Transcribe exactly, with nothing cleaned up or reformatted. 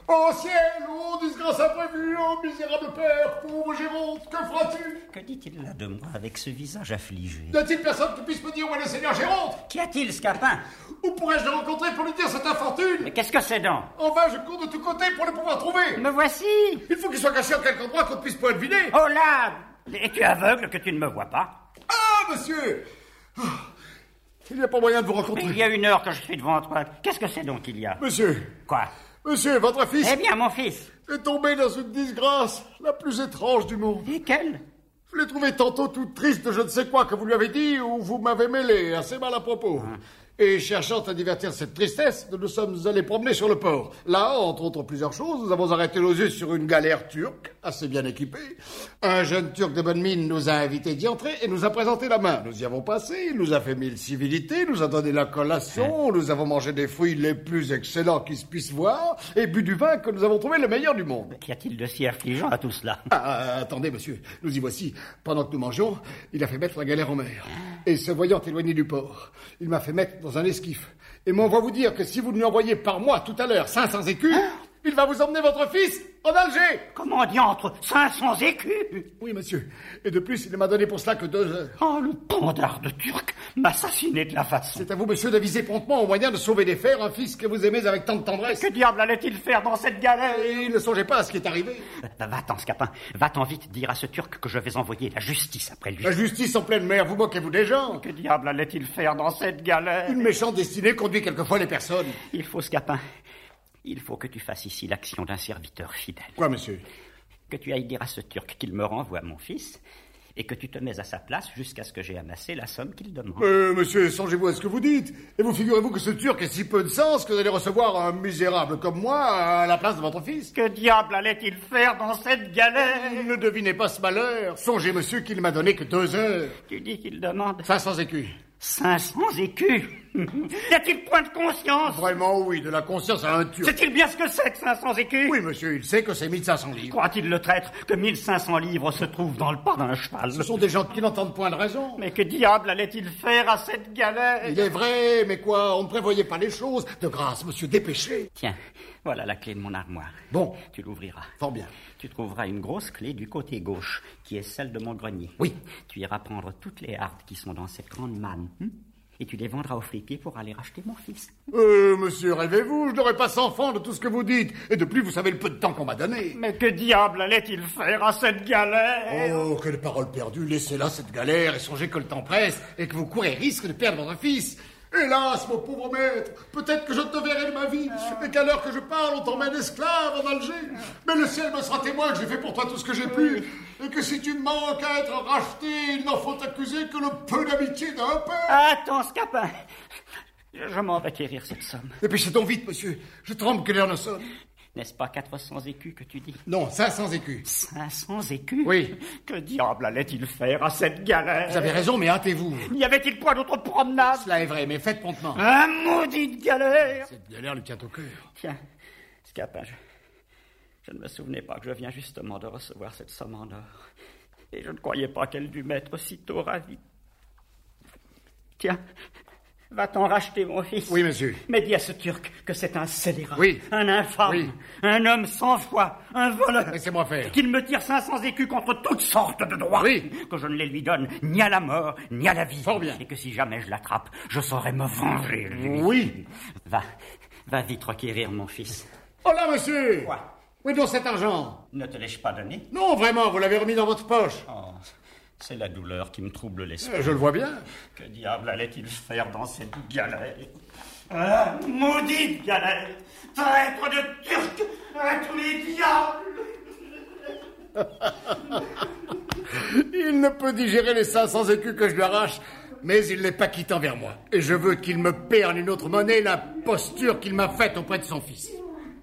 Oh ciel, oh disgrâce imprévue, oh misérable père, pauvre Géronte, que feras-tu? Que dit-il là de moi avec ce visage affligé? N'y a-t-il personne qui puisse me dire où est le seigneur Géronte? Qu'y a-t-il, Scapin? Où pourrais-je le rencontrer pour lui dire cette infortune? Mais qu'est-ce que c'est donc? En vain, je cours de tous côtés pour le pouvoir trouver. Me voici. Il faut qu'il soit caché en quelque endroit qu'on ne puisse pas le deviner. Oh là! Es-tu aveugle que tu ne me vois pas? Ah, monsieur! Oh, il n'y a pas moyen de vous rencontrer. Mais il y a une heure que je suis devant toi. Qu'est-ce que c'est donc qu'il y a? Monsieur! Quoi? Monsieur, votre fils... Eh bien, mon fils! Est tombé dans une disgrâce la plus étrange du monde. Et quelle? Je l'ai trouvé tantôt toute triste de je ne sais quoi que vous lui avez dit ou vous m'avez mêlé assez mal à propos. Hum. Et cherchant à divertir cette tristesse, nous nous sommes allés promener sur le port. Là, entre autres plusieurs choses, nous avons arrêté nos yeux sur une galère turque, assez bien équipée. Un jeune turc de bonne mine nous a invités d'y entrer et nous a présenté la main. Nous y avons passé, il nous a fait mille civilités, nous a donné la collation, nous avons mangé des fruits les plus excellents qui se puissent voir, et bu du vin que nous avons trouvé le meilleur du monde. Qu'y a-t-il de si affligeant à tout cela? Ah, attendez, monsieur, nous y voici. Pendant que nous mangeons, il a fait mettre la galère en mer. Et se voyant éloigné du port, il m'a fait mettre dans un esquif. Et m'envoie vous dire que si vous lui envoyez par mois tout à l'heure cinq cents écus, il va vous emmener votre fils en Alger. Comment diantre? cinq cents écus? Oui, monsieur. Et de plus, il ne m'a donné pour cela que deux heures. Oh, le pandard de Turc m'assassiner de la façon. C'est à vous, monsieur, de viser promptement au moyen de sauver des fers un fils que vous aimez avec tant de tendresse. Que diable allait-il faire dans cette galère? Et ne songez pas à ce qui est arrivé. Va-t'en, Scapin. Va-t'en vite dire à ce Turc que je vais envoyer la justice après lui. La justice en pleine mer, vous moquez-vous des gens? Que diable allait-il faire dans cette galère? Une méchante destinée conduit quelquefois les personnes. Il faut, Scapin, il faut que tu fasses ici l'action d'un serviteur fidèle. Quoi, monsieur? Que tu ailles dire à ce Turc qu'il me renvoie mon fils et que tu te mets à sa place jusqu'à ce que j'ai amassé la somme qu'il demande. Euh, monsieur, songez-vous à ce que vous dites. Et vous figurez-vous que ce Turc ait si peu de sens que vous allez recevoir un misérable comme moi à la place de votre fils? Que diable allait-il faire dans cette galère? Ne devinez pas ce malheur. Songez, monsieur, qu'il m'a donné que deux heures. Tu dis qu'il demande... cinq cents écus. cinq cents écus? Y a-t-il point de conscience? Vraiment, oui, de la conscience à un Turc. Sait-il bien ce que c'est que cinq cents écus? Oui, monsieur, il sait que c'est mille cinq cents livres. Croit-il, le traître, que mille cinq cents livres se trouvent dans le pas d'un cheval? Ce sont des gens qui n'entendent point de raison. Mais que diable allait-il faire à cette galère? Il est vrai, mais quoi, on ne prévoyait pas les choses. De grâce, monsieur, dépêchez. Tiens, voilà la clé de mon armoire. Bon. Tu l'ouvriras. Fort bien. Tu trouveras une grosse clé du côté gauche, qui est celle de mon grenier. Oui. Tu iras prendre toutes les hardes qui sont dans cette grande manne, hein, et tu les vendras au fripier pour aller racheter mon fils. Euh, monsieur, rêvez-vous, je n'aurai pas cent francs de tout ce que vous dites. Et de plus, vous savez le peu de temps qu'on m'a donné. Mais que diable allait-il faire à cette galère? Oh, quelle parole perdue. Laissez-la, cette galère, et songez que le temps presse, et que vous courez risque de perdre votre fils. Hélas, mon pauvre maître, peut-être que je te verrai de ma vie, et qu'à l'heure que je parle, on t'emmène esclave en Alger. Mais le ciel me sera témoin que j'ai fait pour toi tout ce que j'ai pu, et que si tu manques à être racheté, il n'en faut accuser que le peu d'amitié d'un père. Attends, Scapin, je m'en vais quérir cette somme. Dépêchez donc vite, monsieur, je tremble que l'heure ne sonne. N'est-ce pas quatre cents écus que tu dis? Non, cinq cents écus. cinq cents écus? Oui. Que diable allait-il faire à cette galère? Vous avez raison, mais hâtez-vous. N'y avait-il point d'autre promenade? Cela est vrai, mais faites promptement. Un maudite galère! Cette galère lui tient au cœur. Tiens, Scapin, je, je ne me souvenais pas que je viens justement de recevoir cette somme en or. Et je ne croyais pas qu'elle dût m'être sitôt ravie. Tiens, va-t'en racheter mon fils? Oui, monsieur. Mais dis à ce Turc que c'est un scélérat, oui. un infâme, oui. un homme sans foi, un voleur. Laissez-moi faire. Qu'il me tire cinq cents écus contre toutes sortes de droits. Oui. Que je ne les lui donne ni à la mort, ni à la vie. Fort bien. Et que si jamais je l'attrape, je saurai me venger, lui. Oui. Va, va vite requérir mon fils. Oh là, monsieur! Quoi? Où est donc cet argent? Ne te l'ai-je pas donné? Non, vraiment, vous l'avez remis dans votre poche. Oh, c'est la douleur qui me trouble l'esprit. Euh, je le vois bien. Que diable allait-il faire dans cette galère? Ah, maudite galère! Traître de Turc à tous les diables! Il ne peut digérer les cinq cents écus que je lui arrache, mais il n'est pas quitté envers moi. Et je veux qu'il me paie en une autre monnaie la posture qu'il m'a faite auprès de son fils.